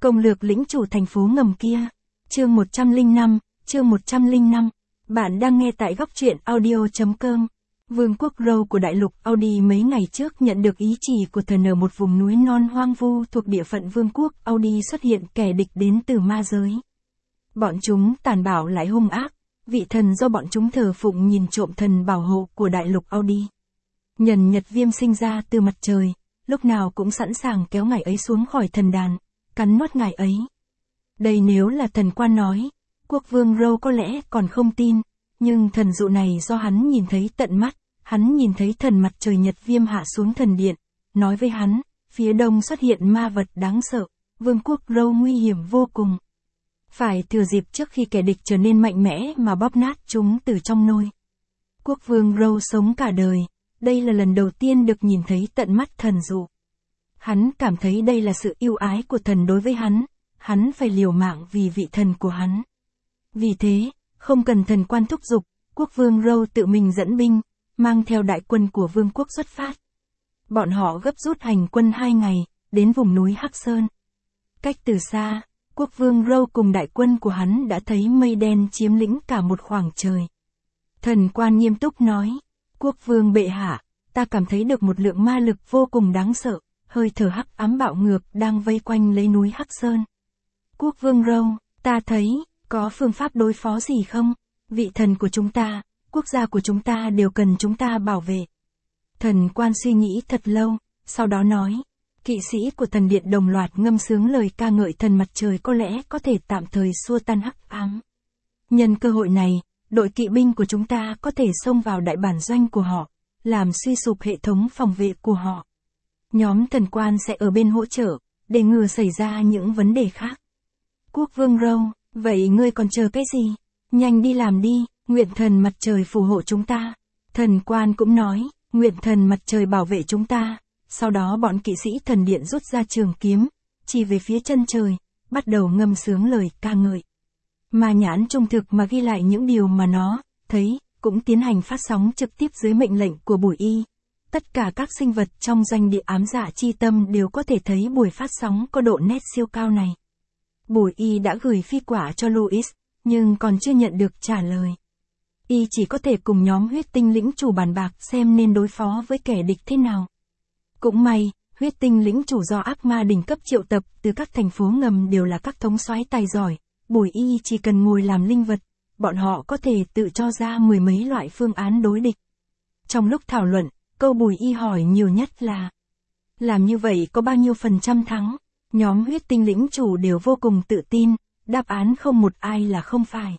Công lược lĩnh chủ thành phố ngầm kia. Chương 105, chương 105. Bạn đang nghe tại góc truyện audio.com. Vương quốc Râu của đại lục Audi mấy ngày trước nhận được ý chỉ của thần ở một vùng núi non hoang vu thuộc địa phận vương quốc Audi xuất hiện kẻ địch đến từ ma giới. Bọn chúng tàn bạo lại hung ác, vị thần do bọn chúng thờ phụng nhìn trộm thần bảo hộ của đại lục Audi. Nhân Nhật Viêm sinh ra từ mặt trời, lúc nào cũng sẵn sàng kéo ngài ấy xuống khỏi thần đàn, cắn nuốt ngài ấy. Đây nếu là thần quan nói, quốc vương Râu có lẽ còn không tin, nhưng thần dụ này do hắn nhìn thấy tận mắt, hắn nhìn thấy thần mặt trời Nhật Viêm hạ xuống thần điện, nói với hắn, phía đông xuất hiện ma vật đáng sợ, vương quốc Râu nguy hiểm vô cùng. Phải thừa dịp trước khi kẻ địch trở nên mạnh mẽ mà bóp nát chúng từ trong nôi. Quốc vương Râu sống cả đời, đây là lần đầu tiên được nhìn thấy tận mắt thần dụ. Hắn cảm thấy đây là sự yêu ái của thần đối với hắn phải liều mạng vì vị thần của hắn. Vì thế, không cần thần quan thúc giục, quốc vương Râu tự mình dẫn binh, mang theo đại quân của vương quốc xuất phát. Bọn họ gấp rút hành quân 2 ngày, đến vùng núi Hắc Sơn. Cách từ xa, quốc vương Râu cùng đại quân của hắn đã thấy mây đen chiếm lĩnh cả một khoảng trời. Thần quan nghiêm túc nói, quốc vương bệ hạ, ta cảm thấy được một lượng ma lực vô cùng đáng sợ, hơi thở hắc ám bạo ngược đang vây quanh lấy núi Hắc Sơn. Quốc vương Râu, ta thấy, có phương pháp đối phó gì không? Vị thần của chúng ta, quốc gia của chúng ta đều cần chúng ta bảo vệ. Thần quan suy nghĩ thật lâu, sau đó nói, kỵ sĩ của thần điện đồng loạt ngâm sướng lời ca ngợi thần mặt trời có lẽ có thể tạm thời xua tan hắc ám. Nhân cơ hội này, đội kỵ binh của chúng ta có thể xông vào đại bản doanh của họ, làm suy sụp hệ thống phòng vệ của họ. Nhóm thần quan sẽ ở bên hỗ trợ, để ngừa xảy ra những vấn đề khác. Quốc vương Râu, vậy ngươi còn chờ cái gì? Nhanh đi làm đi, nguyện thần mặt trời phù hộ chúng ta. Thần quan cũng nói, nguyện thần mặt trời bảo vệ chúng ta. Sau đó bọn kỵ sĩ thần điện rút ra trường kiếm, chỉ về phía chân trời, bắt đầu ngâm sướng lời ca ngợi. Ma nhãn trung thực mà ghi lại những điều mà nó thấy, cũng tiến hành phát sóng trực tiếp dưới mệnh lệnh của Bùi Y. Tất cả các sinh vật trong doanh địa ám dạ chi tâm đều có thể thấy buổi phát sóng có độ nét siêu cao này. Bùi Y đã gửi phi quả cho Louis, nhưng còn chưa nhận được trả lời. Y chỉ có thể cùng nhóm huyết tinh lĩnh chủ bàn bạc xem nên đối phó với kẻ địch thế nào. Cũng may, huyết tinh lĩnh chủ do ác ma đỉnh cấp triệu tập từ các thành phố ngầm đều là các thống soái tài giỏi. Bùi Y chỉ cần ngồi làm linh vật, bọn họ có thể tự cho ra mười mấy loại phương án đối địch. Trong lúc thảo luận, câu Bùi Y hỏi nhiều nhất là, làm như vậy có bao nhiêu % thắng? Nhóm huyết tinh lĩnh chủ đều vô cùng tự tin, đáp án không một ai là không phải.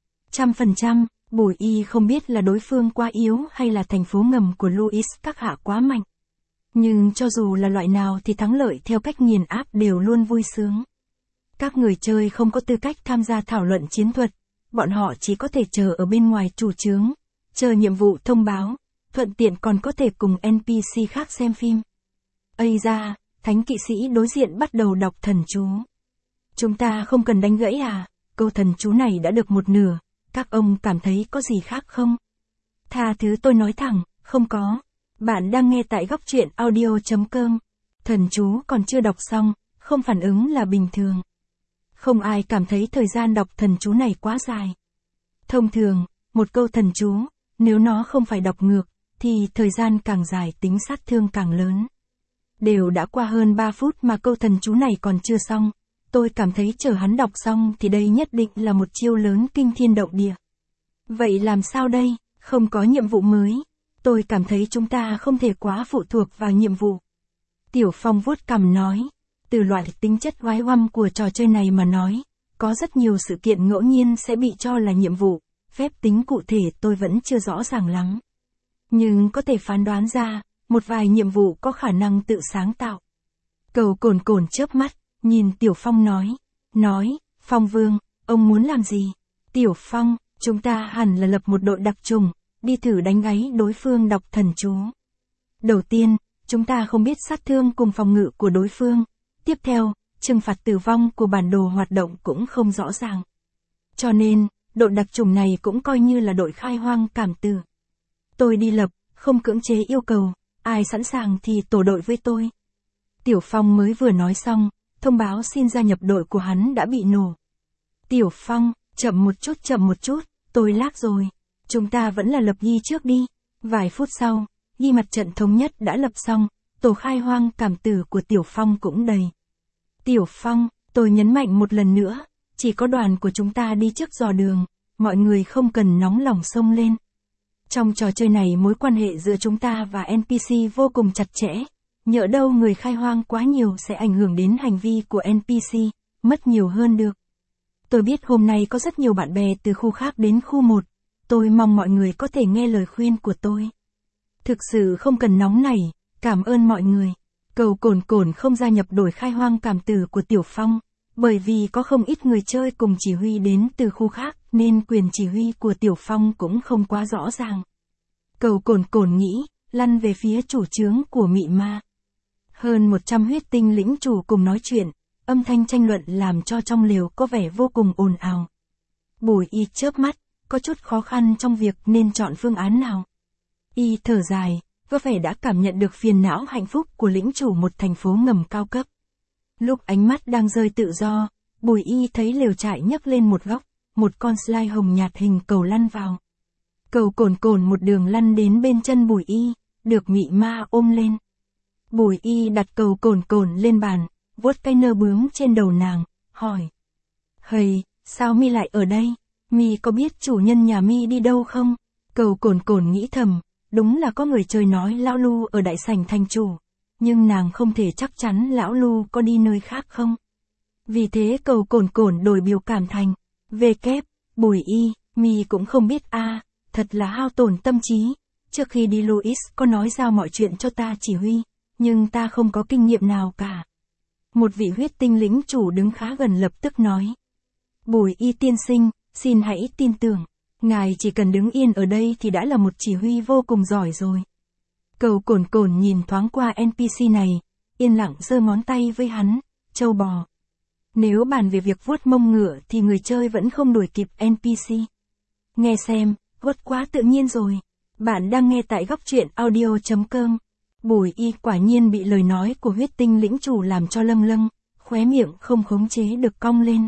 100%, Bùi Y không biết là đối phương quá yếu hay là thành phố ngầm của Louis các hạ quá mạnh. Nhưng cho dù là loại nào thì thắng lợi theo cách nghiền áp đều luôn vui sướng. Các người chơi không có tư cách tham gia thảo luận chiến thuật, bọn họ chỉ có thể chờ ở bên ngoài chủ trướng, chờ nhiệm vụ thông báo, thuận tiện còn có thể cùng NPC khác xem phim. Ây da, thánh kỵ sĩ đối diện bắt đầu đọc thần chú. Chúng ta không cần đánh gãy à, câu thần chú này đã được một nửa, các ông cảm thấy có gì khác không? Tha thứ tôi nói thẳng, không có. Bạn đang nghe tại góc truyện audio.com. Thần chú còn chưa đọc xong, không phản ứng là bình thường. Không ai cảm thấy thời gian đọc thần chú này quá dài. Thông thường, một câu thần chú, nếu nó không phải đọc ngược, thì thời gian càng dài tính sát thương càng lớn. Đều đã qua hơn 3 phút mà câu thần chú này còn chưa xong. Tôi cảm thấy chờ hắn đọc xong thì đây nhất định là một chiêu lớn kinh thiên động địa. Vậy làm sao đây? Không có nhiệm vụ mới. Tôi cảm thấy chúng ta không thể quá phụ thuộc vào nhiệm vụ. Tiểu Phong vuốt cằm nói. Từ loại tính chất oái oăm của trò chơi này mà nói, có rất nhiều sự kiện ngẫu nhiên sẽ bị cho là nhiệm vụ. Phép tính cụ thể tôi vẫn chưa rõ ràng lắm. Nhưng có thể phán đoán ra, một vài nhiệm vụ có khả năng tự sáng tạo. Cầu Cồn Cồn chớp mắt, nhìn Tiểu Phong nói, Phong Vương, ông muốn làm gì? Tiểu Phong, chúng ta hẳn là lập một đội đặc trùng, đi thử đánh gáy đối phương đọc thần chú. Đầu tiên, chúng ta không biết sát thương cùng phòng ngự của đối phương. Tiếp theo, trừng phạt tử vong của bản đồ hoạt động cũng không rõ ràng. Cho nên, đội đặc trùng này cũng coi như là đội khai hoang cảm tử. Tôi đi lập, không cưỡng chế yêu cầu, ai sẵn sàng thì tổ đội với tôi. Tiểu Phong mới vừa nói xong, thông báo xin gia nhập đội của hắn đã bị nổ. Tiểu Phong, chậm một chút, tôi lag rồi. Chúng ta vẫn là lập ghi trước đi. Vài phút sau, ghi mặt trận thống nhất đã lập xong, tổ khai hoang cảm tử của Tiểu Phong cũng đầy. Tiểu Phong, tôi nhấn mạnh một lần nữa, chỉ có đoàn của chúng ta đi trước dò đường, mọi người không cần nóng lòng xông lên. Trong trò chơi này mối quan hệ giữa chúng ta và NPC vô cùng chặt chẽ, nhỡ đâu người khai hoang quá nhiều sẽ ảnh hưởng đến hành vi của NPC, mất nhiều hơn được. Tôi biết hôm nay có rất nhiều bạn bè từ khu khác đến khu 1, tôi mong mọi người có thể nghe lời khuyên của tôi. Thực sự không cần nóng nảy, cảm ơn mọi người. Cầu Cồn Cồn không gia nhập đội khai hoang cảm tử của Tiểu Phong, bởi vì có không ít người chơi cùng chỉ huy đến từ khu khác nên quyền chỉ huy của Tiểu Phong cũng không quá rõ ràng. Cầu Cồn Cồn nghĩ, lăn về phía chủ trướng của Mị Ma. Hơn 100 huyết tinh lĩnh chủ cùng nói chuyện, âm thanh tranh luận làm cho trong lều có vẻ vô cùng ồn ào. Bùi Y chớp mắt, có chút khó khăn trong việc nên chọn phương án nào. Y thở dài, có vẻ đã cảm nhận được phiền não hạnh phúc của lĩnh chủ một thành phố ngầm cao cấp. Lúc ánh mắt đang rơi tự do, Bùi Y thấy lều trại nhấc lên một góc, một con slime hồng nhạt hình cầu lăn vào. Cầu Cồn Cồn một đường lăn đến bên chân Bùi Y, được Mị Ma ôm lên. Bùi Y đặt Cầu Cồn Cồn lên bàn, vuốt cái nơ bướm trên đầu nàng, hỏi. Hầy, sao mi lại ở đây? Mi có biết chủ nhân nhà mi đi đâu không? Cầu Cồn Cồn nghĩ thầm, đúng là có người chơi nói lão Lu ở đại sảnh thành chủ, nhưng nàng không thể chắc chắn lão Lu có đi nơi khác không. Vì thế Cầu Cồn Cồn đổi biểu cảm thành, về kép, Bùi Y, mi cũng không biết a, thật là hao tổn tâm trí. Trước khi đi Louis có nói giao mọi chuyện cho ta chỉ huy, nhưng ta không có kinh nghiệm nào cả. Một vị huyết tinh lĩnh chủ đứng khá gần lập tức nói. Bùi Y tiên sinh, xin hãy tin tưởng, ngài chỉ cần đứng yên ở đây thì đã là một chỉ huy vô cùng giỏi rồi. Cầu Cồn Cồn nhìn thoáng qua NPC này, yên lặng giơ ngón tay với hắn, trâu bò. Nếu bàn về việc vuốt mông ngựa thì người chơi vẫn không đuổi kịp NPC. Nghe xem, vuốt quá tự nhiên rồi. Bạn đang nghe tại góc truyện audio.com. Bùi Y quả nhiên bị lời nói của huyết tinh lĩnh chủ làm cho lâng lâng, khóe miệng không khống chế được cong lên.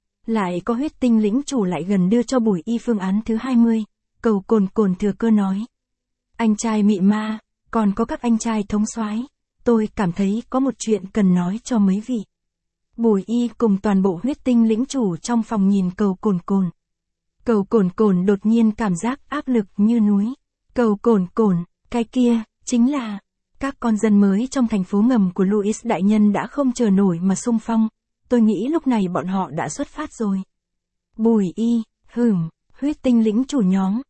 Lại có huyết tinh lĩnh chủ lại gần đưa cho Bùi Y phương án thứ 20, Cầu Cồn Cồn thừa cơ nói. Anh trai Mị Ma, còn có các anh trai thống soái, tôi cảm thấy có một chuyện cần nói cho mấy vị. Bùi Y cùng toàn bộ huyết tinh lĩnh chủ trong phòng nhìn Cầu Cồn Cồn. Cầu Cồn Cồn đột nhiên cảm giác áp lực như núi. Cầu Cồn Cồn, cái kia, chính là, các con dân mới trong thành phố ngầm của Louis đại nhân đã không chờ nổi mà xung phong, tôi nghĩ lúc này bọn họ đã xuất phát rồi. Bùi Y, huyết tinh lĩnh chủ nhóm,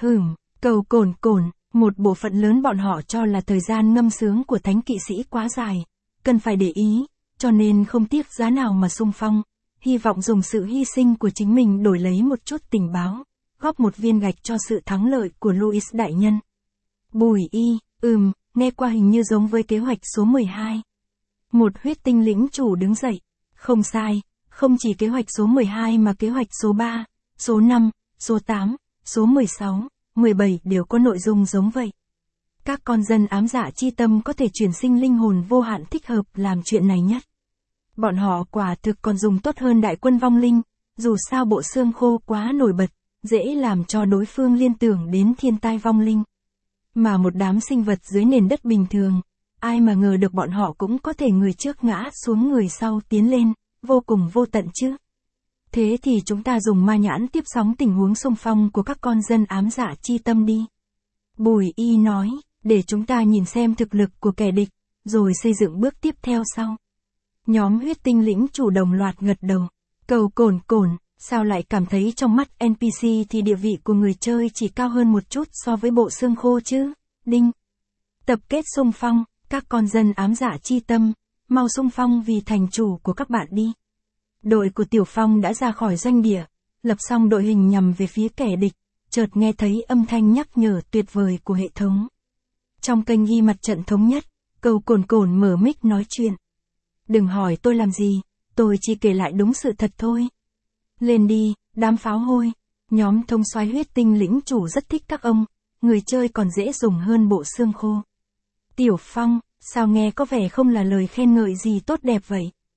Cầu Cồn Cồn, một bộ phận lớn bọn họ cho là thời gian ngâm sướng của thánh kỵ sĩ quá dài, cần phải để ý, cho nên không tiếc giá nào mà xung phong, hy vọng dùng sự hy sinh của chính mình đổi lấy một chút tình báo, góp một viên gạch cho sự thắng lợi của Louis đại nhân. Bùi Y, nghe qua hình như giống với kế hoạch số 12. Một huyết tinh lĩnh chủ đứng dậy, không sai, không chỉ kế hoạch số 12 mà kế hoạch số 3, số 5, số 8, số 16, 17 đều có nội dung giống vậy. Các con dân ám dạ chi tâm có thể chuyển sinh linh hồn vô hạn thích hợp làm chuyện này nhất. Bọn họ quả thực còn dùng tốt hơn đại quân vong linh, dù sao bộ xương khô quá nổi bật, dễ làm cho đối phương liên tưởng đến thiên tai vong linh. Mà một đám sinh vật dưới nền đất bình thường, ai mà ngờ được bọn họ cũng có thể người trước ngã xuống người sau tiến lên, vô cùng vô tận chứ. Thế thì chúng ta dùng ma nhãn tiếp sóng tình huống xung phong của các con dân ám dạ chi tâm đi. Bùi Y nói, để chúng ta nhìn xem thực lực của kẻ địch, rồi xây dựng bước tiếp theo sau. Nhóm huyết tinh lĩnh chủ đồng loạt gật đầu. Cầu Cồn Cồn, sao lại cảm thấy trong mắt NPC thì địa vị của người chơi chỉ cao hơn một chút so với bộ xương khô chứ? Đinh. Tập kết xung phong, các con dân ám dạ chi tâm, mau xung phong vì thành chủ của các bạn đi. Đội của Tiểu Phong đã ra khỏi doanh địa, lập xong đội hình nhằm về phía kẻ địch, chợt nghe thấy âm thanh nhắc nhở tuyệt vời của hệ thống. Trong kênh ghi mặt trận thống nhất, Cầu Cồn Cồn mở mic nói chuyện. Đừng hỏi tôi làm gì, tôi chỉ kể lại đúng sự thật thôi. Lên đi, đám pháo hôi. Nhóm thông soái huyết tinh lĩnh chủ rất thích các ông, người chơi còn dễ dùng hơn bộ xương khô. Tiểu Phong, sao nghe có vẻ không là lời khen ngợi gì tốt đẹp vậy?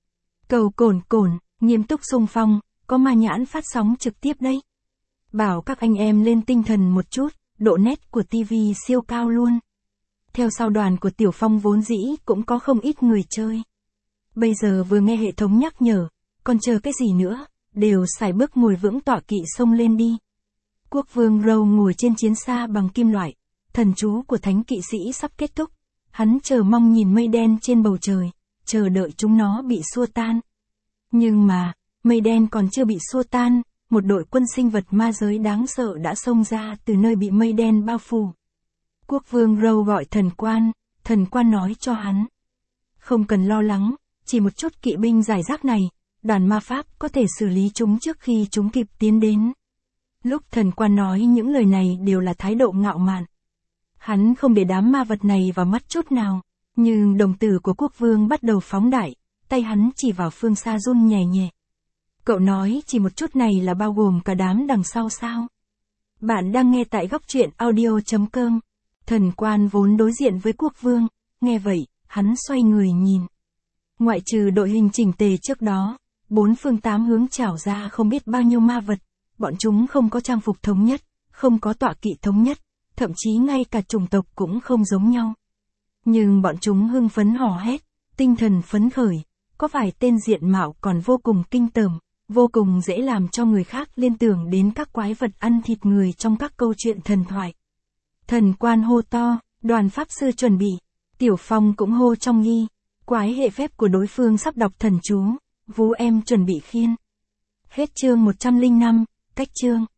Cầu cồn cồn, nghiêm túc xung phong, có ma nhãn phát sóng trực tiếp đấy. Bảo các anh em lên tinh thần một chút, độ nét của TV siêu cao luôn. Theo sau đoàn của Tiểu Phong vốn dĩ cũng có không ít người chơi. Bây giờ vừa nghe hệ thống nhắc nhở, còn chờ cái gì nữa, đều sải bước ngồi vững tọa kỵ xông lên đi. Quốc vương Râu ngồi trên chiến xa bằng kim loại, thần chú của thánh kỵ sĩ sắp kết thúc. Hắn chờ mong nhìn mây đen trên bầu trời, chờ đợi chúng nó bị xua tan. Nhưng mà, mây đen còn chưa bị xua tan, một đội quân sinh vật ma giới đáng sợ đã xông ra từ nơi bị mây đen bao phủ. Quốc vương Râu gọi thần quan nói cho hắn. Không cần lo lắng, chỉ một chút kỵ binh giải rác này, đoàn ma pháp có thể xử lý chúng trước khi chúng kịp tiến đến. Lúc thần quan nói những lời này đều là thái độ ngạo mạn. Hắn không để đám ma vật này vào mắt chút nào, nhưng đồng tử của quốc vương bắt đầu phóng đại, tay hắn chỉ vào phương xa run nhẹ nhẹ. Cậu nói chỉ một chút này là bao gồm cả đám đằng sau sao? Bạn đang nghe tại góc truyện audio.com. Thần quan vốn đối diện với quốc vương, nghe vậy, hắn xoay người nhìn. Ngoại trừ đội hình chỉnh tề trước đó, 4 phương 8 hướng trảo ra không biết bao nhiêu ma vật, bọn chúng không có trang phục thống nhất, không có tọa kỵ thống nhất, thậm chí ngay cả chủng tộc cũng không giống nhau. Nhưng bọn chúng hưng phấn hò hét, tinh thần phấn khởi, có vài tên diện mạo còn vô cùng kinh tởm, vô cùng dễ làm cho người khác liên tưởng đến các quái vật ăn thịt người trong các câu chuyện thần thoại. Thần quan hô to, đoàn pháp sư chuẩn bị, Tiểu Phong cũng hô trong nghi, quái hệ phép của đối phương sắp đọc thần chú, vú em chuẩn bị khiên. Hết chương 105, cách chương.